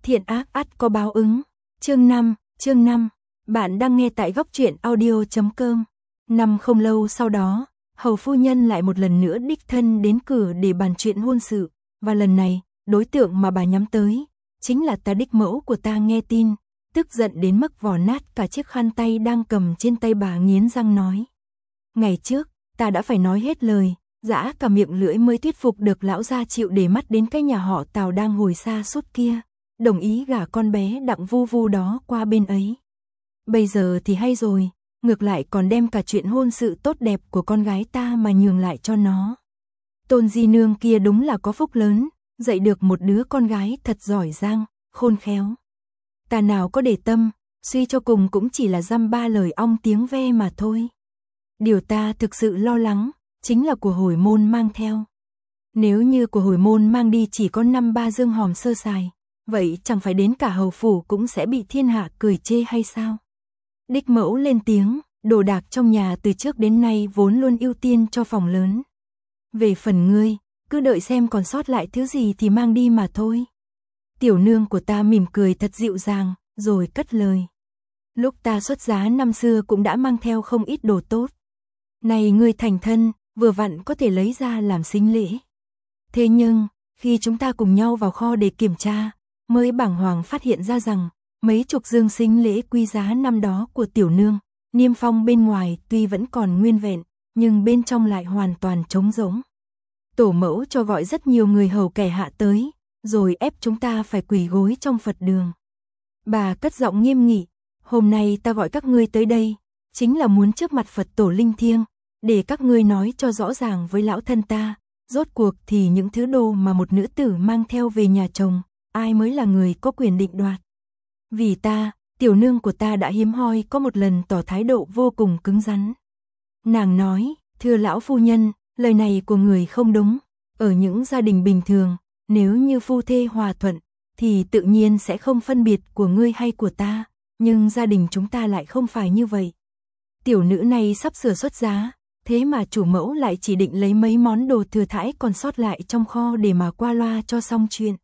Thiện ác ắt có báo ứng. Chương 5. Bạn đang nghe tại góc truyện audio.com. Năm không lâu sau đó, hầu phu nhân lại một lần nữa đích thân đến cửa để bàn chuyện hôn sự, và lần này, đối tượng mà bà nhắm tới chính là ta đích mẫu của ta. Nghe tin, tức giận đến mức vò nát cả chiếc khăn tay đang cầm trên tay bà, nghiến răng nói: ngày trước, ta đã phải nói hết lời, dã cả miệng lưỡi mới thuyết phục được lão gia chịu để mắt đến cái nhà họ Tào đang hồi xa suốt kia, đồng ý gả con bé Đặng Vu Vu đó qua bên ấy. Bây giờ thì hay rồi, ngược lại còn đem cả chuyện hôn sự tốt đẹp của con gái ta mà nhường lại cho nó. Tôn di nương kia đúng là có phúc lớn, dạy được một đứa con gái thật giỏi giang, khôn khéo. Ta nào có để tâm, suy cho cùng cũng chỉ là dăm ba lời ong tiếng ve mà thôi. Điều ta thực sự lo lắng chính là của hồi môn mang theo. Nếu như của hồi môn mang đi chỉ có 5-3 dương hòm sơ sài, vậy chẳng phải đến cả hầu phủ cũng sẽ bị thiên hạ cười chê hay sao? Đích mẫu lên tiếng: đồ đạc trong nhà từ trước đến nay vốn luôn ưu tiên cho phòng lớn. Về phần ngươi, cứ đợi xem còn sót lại thứ gì thì mang đi mà thôi. Tiểu nương của ta mỉm cười thật dịu dàng, rồi cất lời: lúc ta xuất giá năm xưa cũng đã mang theo không ít đồ tốt. Này ngươi thành thân, vừa vặn có thể lấy ra làm sính lễ. Thế nhưng, khi chúng ta cùng nhau vào kho để kiểm tra, mới bàng hoàng phát hiện ra rằng, mấy chục dương sính lễ quý giá năm đó của tiểu nương, niêm phong bên ngoài tuy vẫn còn nguyên vẹn, nhưng bên trong lại hoàn toàn trống rỗng. Tổ mẫu cho gọi rất nhiều người hầu kẻ hạ tới, rồi ép chúng ta phải quỳ gối trong Phật đường. Bà cất giọng nghiêm nghị: hôm nay ta gọi các ngươi tới đây, chính là muốn trước mặt Phật tổ linh thiêng, để các ngươi nói cho rõ ràng với lão thân ta, rốt cuộc thì những thứ đồ mà một nữ tử mang theo về nhà chồng, ai mới là người có quyền định đoạt. Vì ta, tiểu nương của ta đã hiếm hoi có một lần tỏ thái độ vô cùng cứng rắn. Nàng nói: thưa lão phu nhân, lời này của người không đúng. Ở những gia đình bình thường, nếu như phu thê hòa thuận, thì tự nhiên sẽ không phân biệt của ngươi hay của ta, nhưng gia đình chúng ta lại không phải như vậy. Tiểu nữ này sắp sửa xuất giá, thế mà chủ mẫu lại chỉ định lấy mấy món đồ thừa thãi còn sót lại trong kho để mà qua loa cho xong chuyện.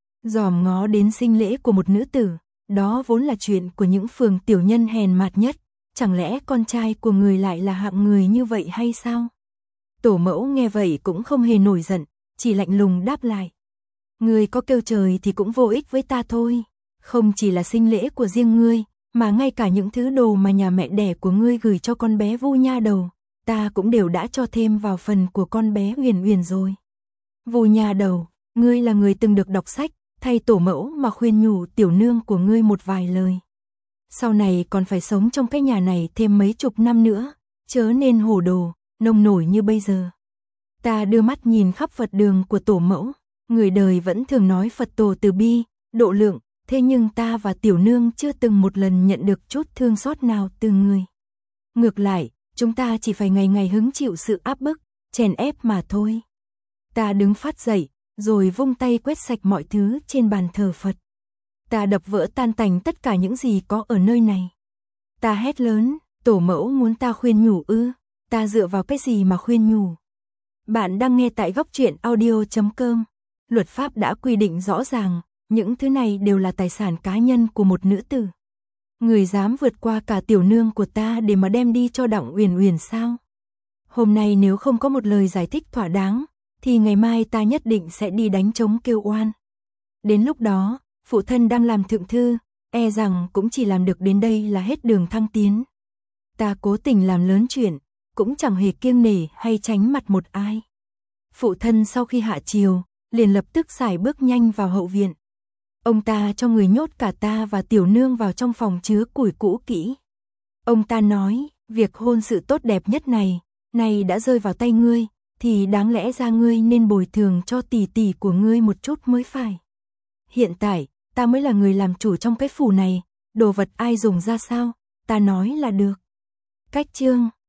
Dòm ngó đến sinh lễ của một nữ tử, đó vốn là chuyện của những phường tiểu nhân hèn mạt nhất, chẳng lẽ con trai của người lại là hạng người như vậy hay sao? Tổ mẫu nghe vậy cũng không hề nổi giận, chỉ lạnh lùng đáp lại: ngươi có kêu trời thì cũng vô ích với ta thôi. Không chỉ là sinh lễ của riêng ngươi, mà ngay cả những thứ đồ mà nhà mẹ đẻ của ngươi gửi cho con bé Vu nha đầu, ta cũng đều đã cho thêm vào phần của con bé Uyển Uyển rồi. Vu nha đầu, ngươi là người từng được đọc sách, thay tổ mẫu mà khuyên nhủ tiểu nương của ngươi một vài lời. Sau này còn phải sống trong cái nhà này thêm mấy chục năm nữa, chớ nên hồ đồ, nông nổi như bây giờ. Ta đưa mắt nhìn khắp Phật đường của tổ mẫu, người đời vẫn thường nói Phật tổ từ bi, độ lượng, thế nhưng ta và tiểu nương chưa từng một lần nhận được chút thương xót nào từ người. Ngược lại, chúng ta chỉ phải ngày ngày hứng chịu sự áp bức, chèn ép mà thôi. Ta đứng phát dậy, rồi vung tay quét sạch mọi thứ trên bàn thờ Phật. Ta đập vỡ tan tành tất cả những gì có ở nơi này. Ta hét lớn: tổ mẫu muốn ta khuyên nhủ ư? Ta dựa vào cái gì mà khuyên nhủ? Bạn đang nghe tại góc truyện audio.com. Luật pháp đã quy định rõ ràng, những thứ này đều là tài sản cá nhân của một nữ tử. Người dám vượt qua cả tiểu nương của ta để mà đem đi cho Đặng Uyển Uyển sao? Hôm nay nếu không có một lời giải thích thỏa đáng, thì ngày mai ta nhất định sẽ đi đánh trống kêu oan. Đến lúc đó, phụ thân đang làm thượng thư, e rằng cũng chỉ làm được đến đây là hết đường thăng tiến. Ta cố tình làm lớn chuyện, cũng chẳng hề kiêng nể hay tránh mặt một ai. Phụ thân sau khi hạ chiều, liền lập tức sải bước nhanh vào hậu viện. Ông ta cho người nhốt cả ta và tiểu nương vào trong phòng chứa củi cũ kỹ. Ông ta nói: việc hôn sự tốt đẹp nhất này đã rơi vào tay ngươi, thì đáng lẽ ra ngươi nên bồi thường cho tỷ tỷ của ngươi một chút mới phải. Hiện tại, ta mới là người làm chủ trong cái phủ này, đồ vật ai dùng ra sao, ta nói là được. Cách chương